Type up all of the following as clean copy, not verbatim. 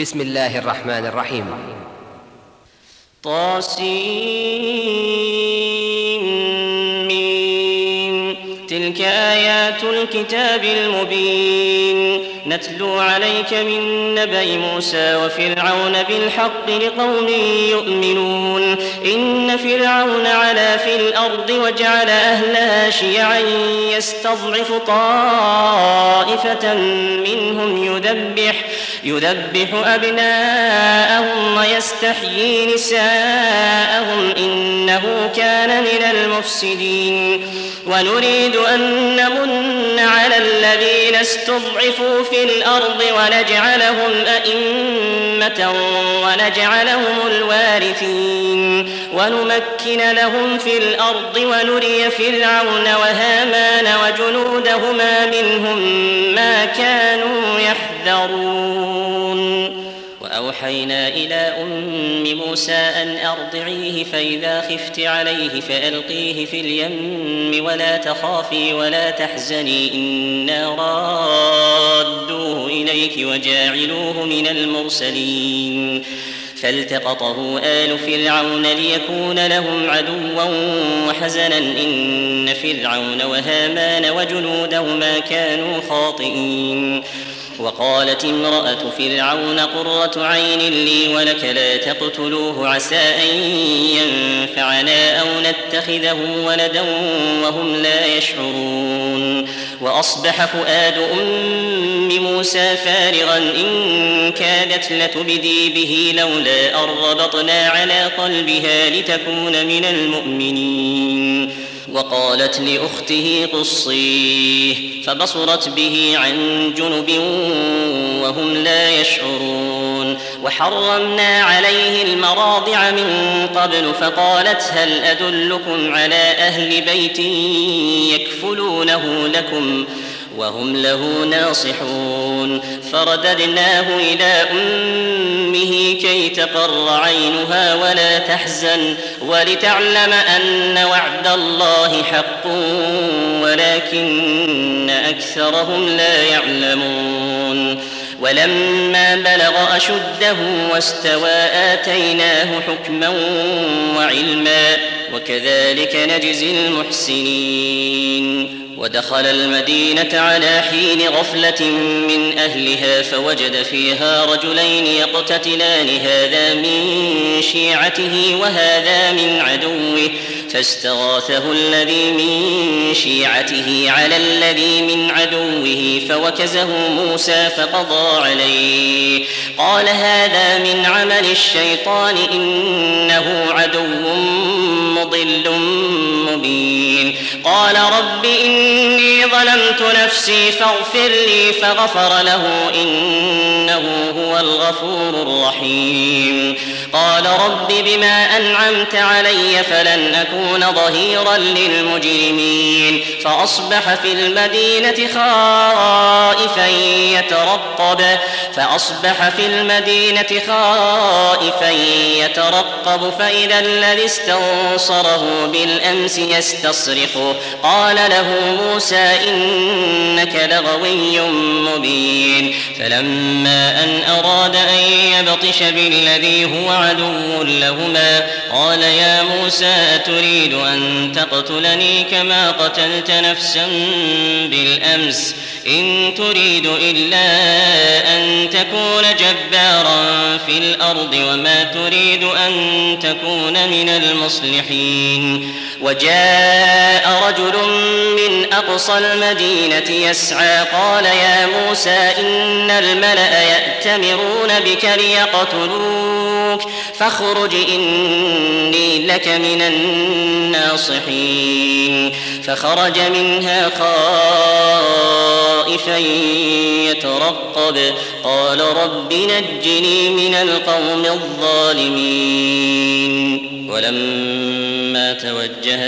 بسم الله الرحمن الرحيم. طاسين تلك آيات الكتاب المبين نتلو عليك من نبأ موسى وفرعون بالحق لقوم يؤمنون إن فرعون علا في الأرض وجعل أهلها شيعا يستضعف طائفة منهم يذبح أبناءهم ويستحيي نساءهم إنه كان من المفسدين ونريد أن نمن على الذين استضعفوا في الأرض ونجعلهم أئمة ونجعلهم الوارثين ونمكن لهم في الأرض ونري فرعون وهامان وجنودهما منهم ما كانوا يحذرون وأوحينا إلى أم موسى أن أرضعيه فإذا خفت عليه فألقيه في اليم ولا تخافي ولا تحزني إنا رادوه إليك وجاعلوه من المرسلين فالتقطه آل فرعون ليكون لهم عدوا وحزنا إن فرعون وهامان وجنودهما كانوا خاطئين وقالت امرأة فرعون قرة عين لي ولك لا تقتلوه عسى أن ينفعنا أو نتخذه ولدا وهم لا يشعرون وأصبح فؤاد أم موسى فارغا إن كادت لتبدي به لولا أن ربطنا على قلبها لتكون من المؤمنين وقالت لأخته قصيه فبصرت به عن جنب وهم لا يشعرون وحرمنا عليه المراضع من قبل فقالت هل أدلكم على أهل بيت يكفلونه لكم وهم له ناصحون فرددناه إلى أمه كي تقر عينها ولا تحزن ولتعلم أن وعد الله حق ولكن أكثرهم لا يعلمون ولما بلغ أشده واستوى آتيناه حكما وعلما وكذلك نجزي المحسنين ودخل المدينة على حين غفلة من أهلها فوجد فيها رجلين يقتتلان هذا من شيعته وهذا من عدوه فاستغاثه الذي من شيعته على الذي من عدوه فوكزه موسى فقضى عليه قال هذا من عمل الشيطان إنه عدو مضل مبين قال رب إني ظلمت نفسي فاغفر لي فغفر له إنه هو الغفور الرحيم قال رب بما أنعمت علي فلن أكون ظهيرا للمجرمين فأصبح في المدينة خائفا يترقب فإذا الذي استنصره بالأمس يستصرخه قال له موسى إنك لغوي مبين فلما أن أراد أن يبطش بالذي هو عدو لهما قال يا موسى تريد أن تقتلني كما قتلت نفسا بالأمس إن تريد إلا أن تكون جبارا في الأرض وما تريد أن تكون من المصلحين وجاء رجل من أقصى المدينة يسعى قال يا موسى إن الملأ يأتمرون بك ليقتلوك فاخرج إني لك من الناصحين فخرج منها خائفا يترقب قال رب نجني من القوم الظالمين ولما توجه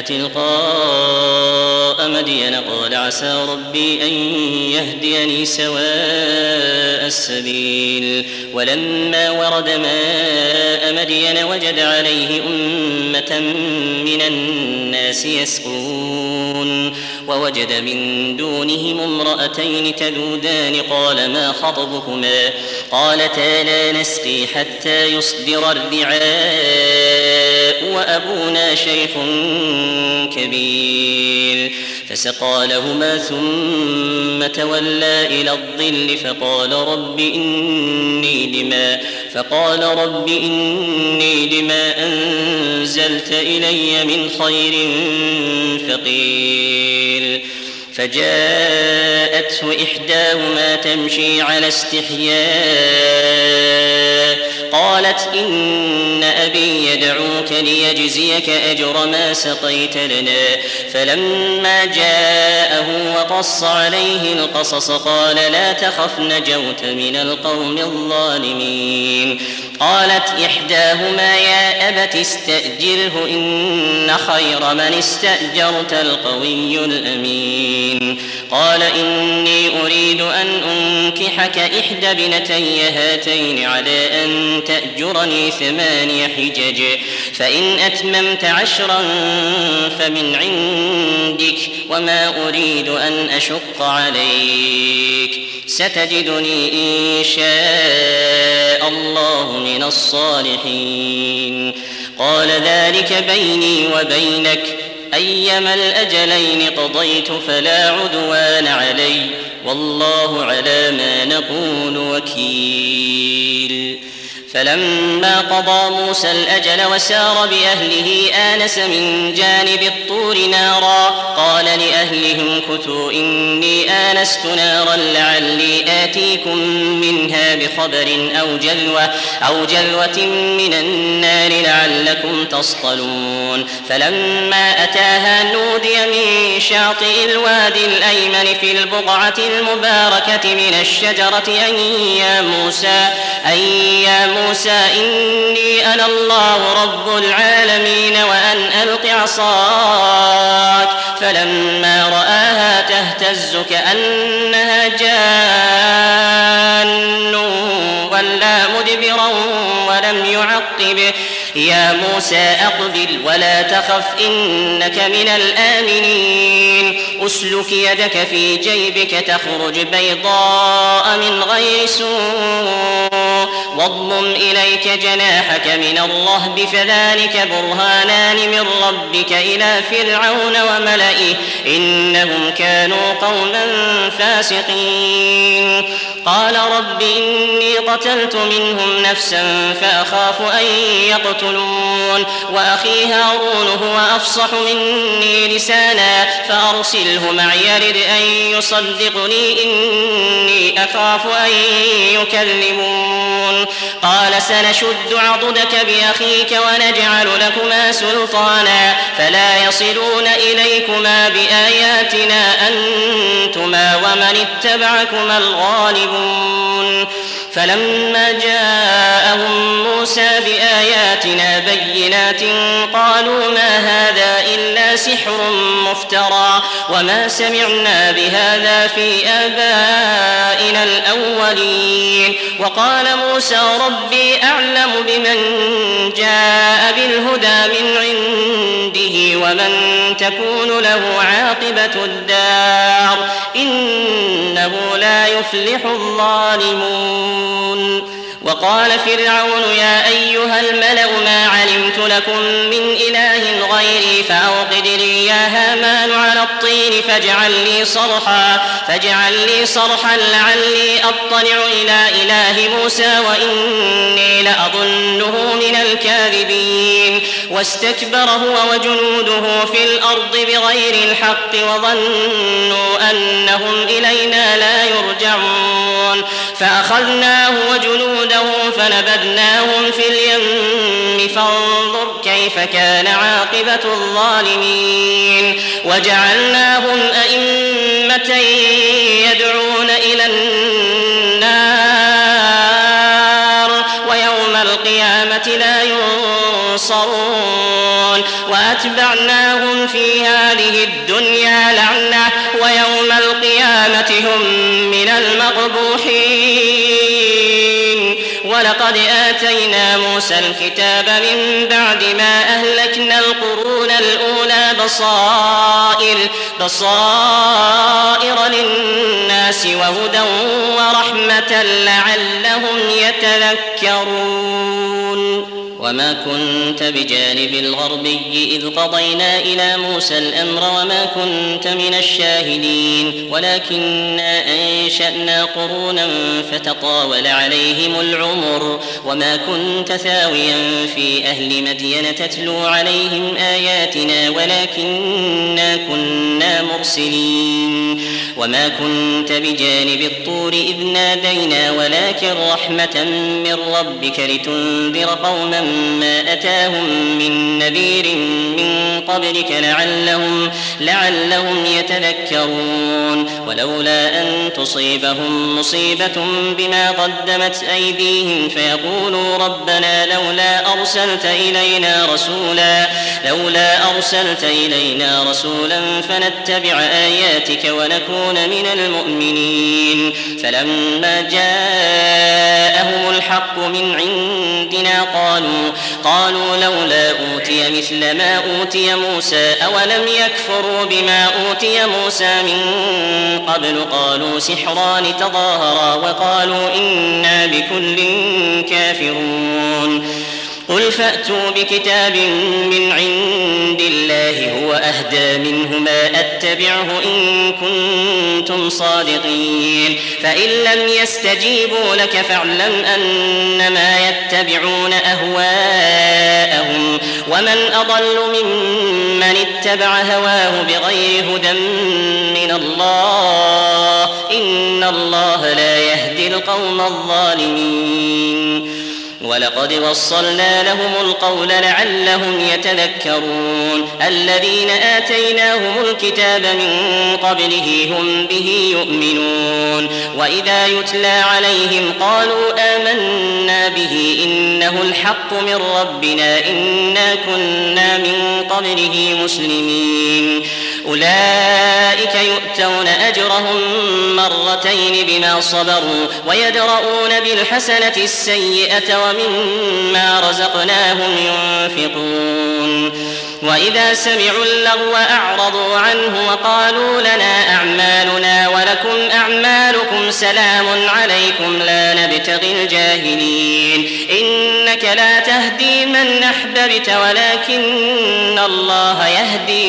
تلقاء مدين قال عسى ربي أن يهديني سواء السبيل ولما ورد ماء ماء مدين وجد عليه أمة من الناس يسقون ووجد من دونهم امرأتين تذودان قال ما خطبكما قالتا لا نسقي حتى يصدر الرعاء وأبونا شيخ كبير فسقى لهما ثم تولى إلى الظل فقال رب إني لما أنزلت إلي من خير فقير فجاءته إحداهما تمشي على استحياء قالت إن أبي يدعوك ليجزيك أجر ما سقيت لنا فلما جاءه وقص عليه القصص قال لا تخف نجوت من القوم الظالمين قالت إحداهما يا أبت استأجره إن خير من استأجرت القوي الأمين قال إني أريد أن أنكحك إحدى بنتي هاتين على أن تأجرني 8 حجج فإن أتممت 10 فمن عندك وما أريد أن أشق عليك ستجدني إن شاء الله من الصالحين قال ذلك بيني وبينك أيما الأجلين قضيت فلا عدوان علي والله على ما نقول وكيل فلما قضى موسى الأجل وسار بأهله آنس من جانب الطور نارا قال لأهلهم كثوا إني آنست نارا لعلي آتيكم منها بخبر أو جلوة من النار لعلكم تصطلون فلما أتاها نودي من شاطئ الوادي الأيمن في البقعة المباركة من الشجرة أن يا موسى إني أنا الله رب العالمين وأن ألق عصاك فلما رآها تهتز كأنها جان ولى مدبرا ولم يعقب يا موسى أقبل ولا تخف إنك من الآمنين أسلك يدك في جيبك تخرج بيضاء من غير سوء واضمم إليك جناحك من الرهب فذلك برهانان من ربك إلى فرعون وملئه إنهم كانوا قوما فاسقين قال رب إني قتلت منهم نفسا فأخاف أن يقتلون وأخي هارون هو أفصح مني لسانا فأرسله معي يرد أن يصدقني إني أخاف أن يكذبون قال سنشد عضدك بأخيك ونجعل لكما سلطانا فلا يصلون إليكما بآياتنا أنتما ومن اتبعكما الغالبون فلما جاءهم موسى بآياتنا بينات قالوا ما هذا إلا سحر مفترى وما سمعنا بهذا في آبائنا الأولين وقال موسى ربي أعلم بمن جاء بالهدى من عنده ومن تكون له عاقبة الدار إنه لا يفلح الظالمون وقال فرعون يا أيها الملأ ما علمت لكم من إله غيري فأوقد لي يا هامان على الطين فاجعل لي صرحا لعلي أطلع إلى إله موسى وإني لأظنه من الكاذبين واستكبر هو وجنوده في الأرض بغير الحق وظنوا أنهم إلينا لا يرجعون فأخذناه وجنوده فنبذناهم في اليم فانظر كيف كان عاقبة الظالمين وجعلناهم أئمة يدعون إلى النار ويوم القيامة لا ينصرون وأتبعناهم في هذه الدنيا لعنة ويوم القيامة هم من المقبوحين ولقد آتينا موسى الكتاب من بعد ما أهلكنا القرون الأولى بصائر للناس وهدى ورحمة لعلهم يتذكرون. وما كنت بجانب الغربي إذ قضينا إلى موسى الأمر وما كنت من الشاهدين ولكننا أنشأنا قرونا فتطاول عليهم العمر وما كنت ثاويا في أهل مدين تتلو عليهم آياتنا ولكننا كنا مرسلين. وما كنت بجانب الطور إذ نادينا ولكن رحمة من ربك لتنذر قوما ما أتاهم من نذير من قبلك لعلهم يتذكرون. ولولا أن تصيبهم مصيبة بما قدمت أيديهم فيقولوا ربنا لولا أرسلت إلينا رسولا فنتبع آياتك ونكون من المؤمنين. فلما جاءهم الحق من عندنا قالوا لولا أوتي مثل ما أوتي موسى أولم يكفروا بما أوتي موسى من قبل قالوا سحران تظاهرا وقالوا إنا بكل كافرون. قل فأتوا بكتاب من عند الله هو أهدى منهما أتبعه إن كنتم صادقين. فإن لم يستجيبوا لك فاعلم أنما يتبعون أهواءهم ومن أضل ممن اتبع هواه بغير هدى من الله إن الله لا يهدي القوم الظالمين. ولقد وصلنا لهم القول لعلهم يتذكرون. الذين آتيناهم الكتاب من قبله هم به يؤمنون وإذا يتلى عليهم قالوا آمنا به إنه الحق من ربنا إنا كنا من قبله مسلمين. أولئك يؤتون أجرهم مرتين بما صبروا ويدرؤون بالحسنة السيئة ومما رزقناهم ينفقون. وإذا سمعوا اللغو أعرضوا عنه وقالوا لنا أعمالنا ولكم أعمالكم سلام عليكم لا نبتغي الجاهلين. إنك لا تهدي من أحببت ولكن الله يهدي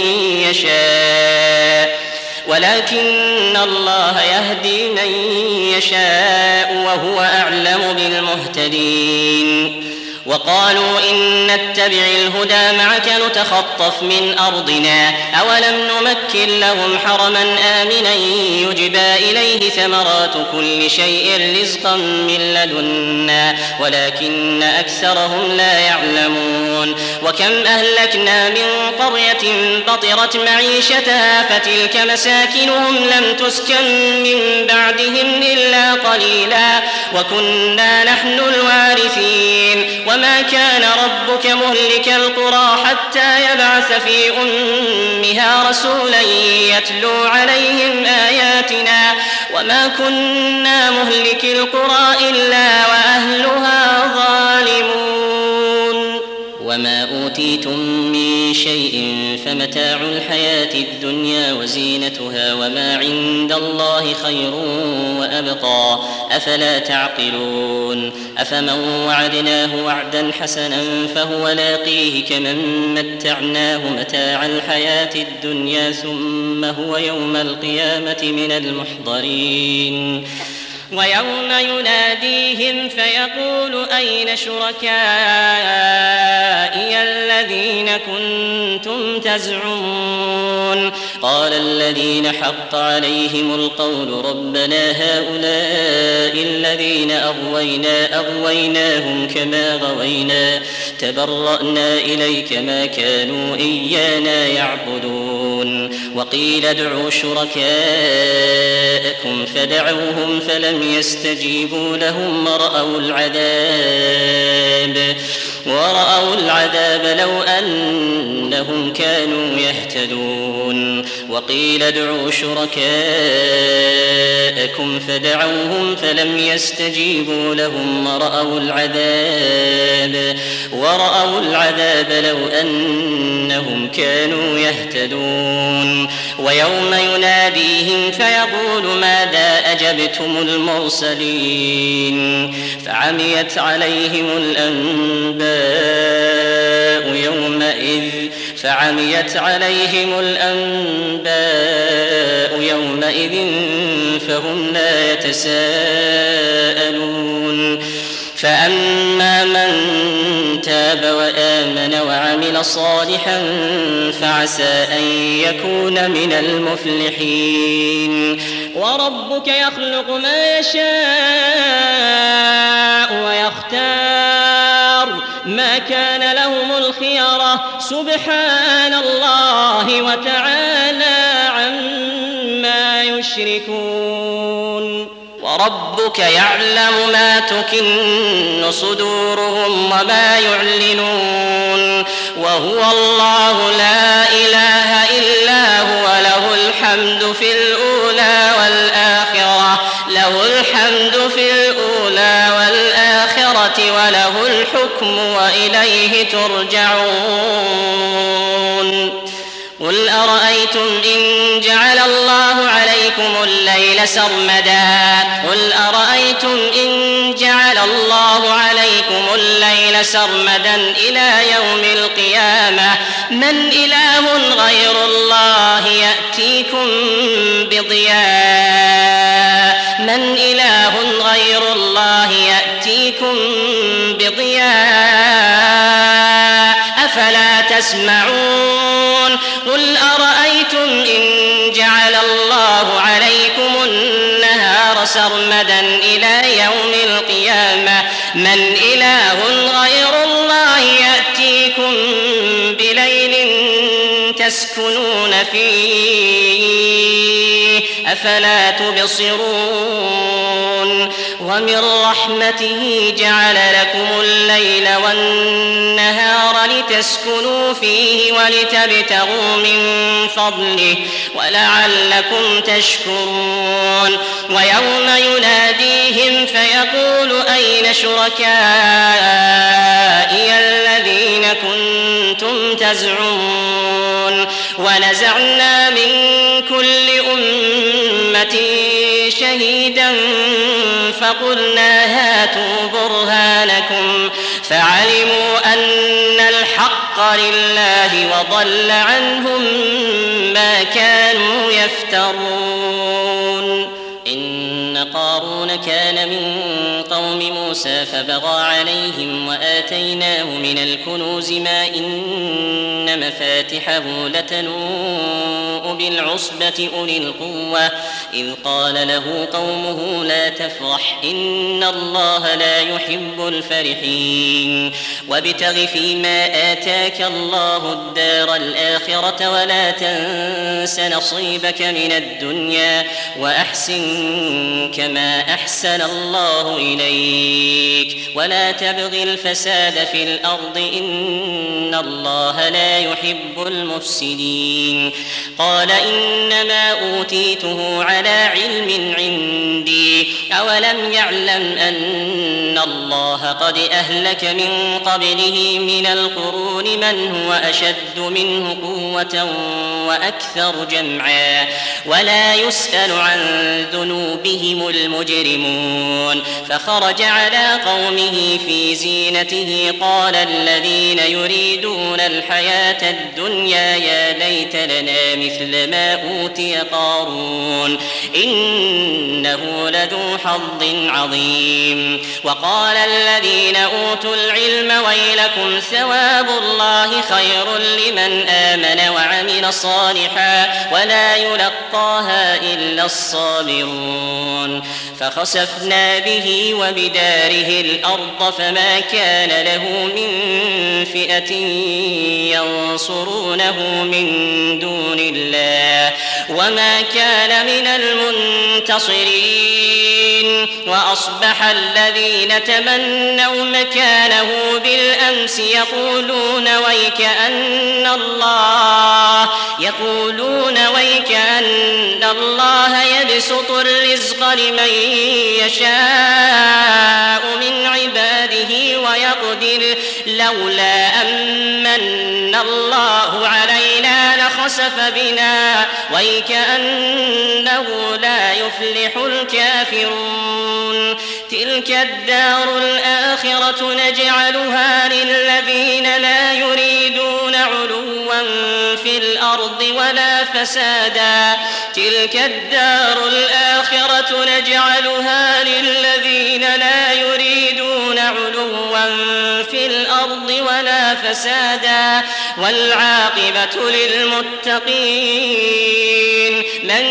من يشاء وهو أعلم بالمهتدين. وقالوا إن نتبع الهدى معك نتخطف من أرضنا أولم نمكن لهم حرما آمنا يجبى إليه ثمرات كل شيء رزقا من لدنا ولكن أكثرهم لا يعلمون. وكم أهلكنا من قرية بطرت معيشتها فتلك مساكنهم لم تسكن من بعدهم إلا قليلا وكنا نحن الوارثين. وما كان ربك مهلك القرى حتى يبعث في أمها رسولا يتلو عليهم آياتنا وما كنا مهلك القرى إلا وأهلها ظالمون. وما أوتيتم من شيء فمتاع الحياة الدنيا وزينتها وما عند الله خير وأبقى أفلا تعقلون. أفمن وعدناه وعدا حسنا فهو لاقيه كمن متعناه متاع الحياة الدنيا ثم هو يوم القيامة من المحضرين. ويوم يناديهم فيقول أين شركائي الذين كنتم تزعمون قال الذين حق عليهم القول ربنا هؤلاء الذين أغويناهم كما غوينا تبرأنا إليك ما كانوا إيانا يعبدون. وقيل ادعوا شركاءكم فدعوهم فلم يستجيبوا لهم ورأوا العذاب لو أنهم كانوا يهتدون. وقيل ادعوا شركاءكم فدعوهم فلم يستجيبوا لهم ورأوا العذاب لو أنهم كانوا يهتدون ويوم يناديهم فيقول ماذا أجبتم المرسلين فعميت عليهم الأنباء يومئذ فهم لا يتساءلون فأما من تاب وآمن وعمل صالحا فعسى أن يكون من المفلحين وربك يخلق ما يشاء ويختار ما كان لهم الخيرة سبحان الله وتعالى عما يشركون وربك يعلم ما تكن صدورهم وما يعلنون وهو الله لا إله إلا هو له الحمد في الأولى وله الحكم وإليه ترجعون قل أرأيتم إن جعل الله عليكم الليل سرمدا إلى يوم القيامة من إله غير الله يأتيكم بضياء أفلا تسمعون قل أرأيتم إن جعل الله عليكم النهار سرمدا إلى يوم القيامة من إله غير الله يأتيكم بليل تسكنون فيه أفلا تبصرون ومن رحمته جعل لكم الليل والنهار لتسكنوا فيه ولتبتغوا من فضله ولعلكم تشكرون ويوم يناديهم فيقول أين شركائي الذين كنتم تزعمون ونزعنا من كل أمة شهيدا فقلنا هاتوا برهانكم فعلموا أن الحق لله وضل عنهم ما كانوا يفترون إن قارون كان من قوم موسى فبغى عليهم وآتيناه من الكنوز ما إن مفاتحه لتنوء بالعصبة أولي القوة إذ قال له قومه لا تفرح إن الله لا يحب الفرحين وابتغ فيما آتاك الله الدار الآخرة ولا تنس نصيبك من الدنيا وأحسن كما أحسن الله إليك ولا تبغ الفساد في الأرض إن الله لا يحب المفسدين قال إنما أوتيته على علم عندي أولم يعلم أن الله قد أهلك من قبله من القرون من هو أشد منه قوة وأكثر جمعا ولا يسأل عن ذنوبهم المجرمون فخرج على قومه في زينته قال الذين يريدون الحياة الدنيا يا ليت لنا مثل ما أوتي قارون إنه لذو حظ عظيم وقال الذين أوتوا العلم ويلكم ثواب الله خير لمن آمن وعمل صالحا ولا يلقاها إلا الصابرون فخسفنا به وبداره الأرض فما كان له من فئة ينصرونه من دون الله وما كان من المنتصرين وأصبح الذين تمنوا مكانه بالأمس يقولون ويك أن الله الله يقولون ويك أن الله يبسط الرزق لمن يشاء من عباده ويقدر لولا أمن الله علينا لخسف بنا ويكأنه لا يفلح الكافرون تلك الدار الآخرة نجعلها للذين لا يريدون علوا في الأرض ولا فسادا تلك الدار الآخرة نجعلها للذين لا يريدون علوا في الأرض ولا فسادا والعاقبة للمتقين من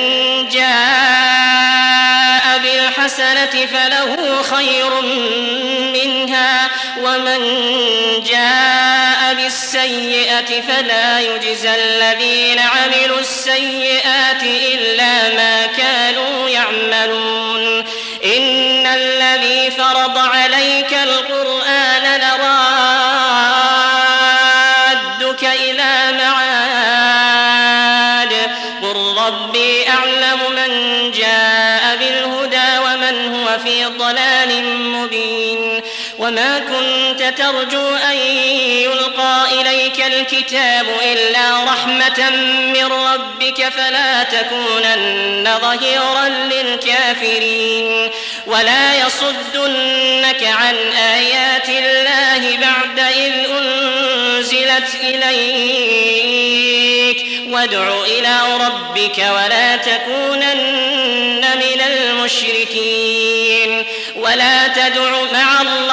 جاء بالحسنة فله خير منها ومن جاء بالسيئة فلا يجزى الذين عملوا السيئات إلا ما كانوا يعملون إن الذي فرض عليك القرآن لرادك إلى معاد قل ربي أعلم من جاء بالهدى ومن هو في ضلال مبين وما كنت ترجو أن يلقى إليك الكتاب إلا رحمة من ربك فلا تكونن ظهيرا للكافرين ولا يصدنك عن آيات الله بعد إذ أنزلت إليك وادع إلى ربك ولا تكونن من المشركين ولا تدع مع الله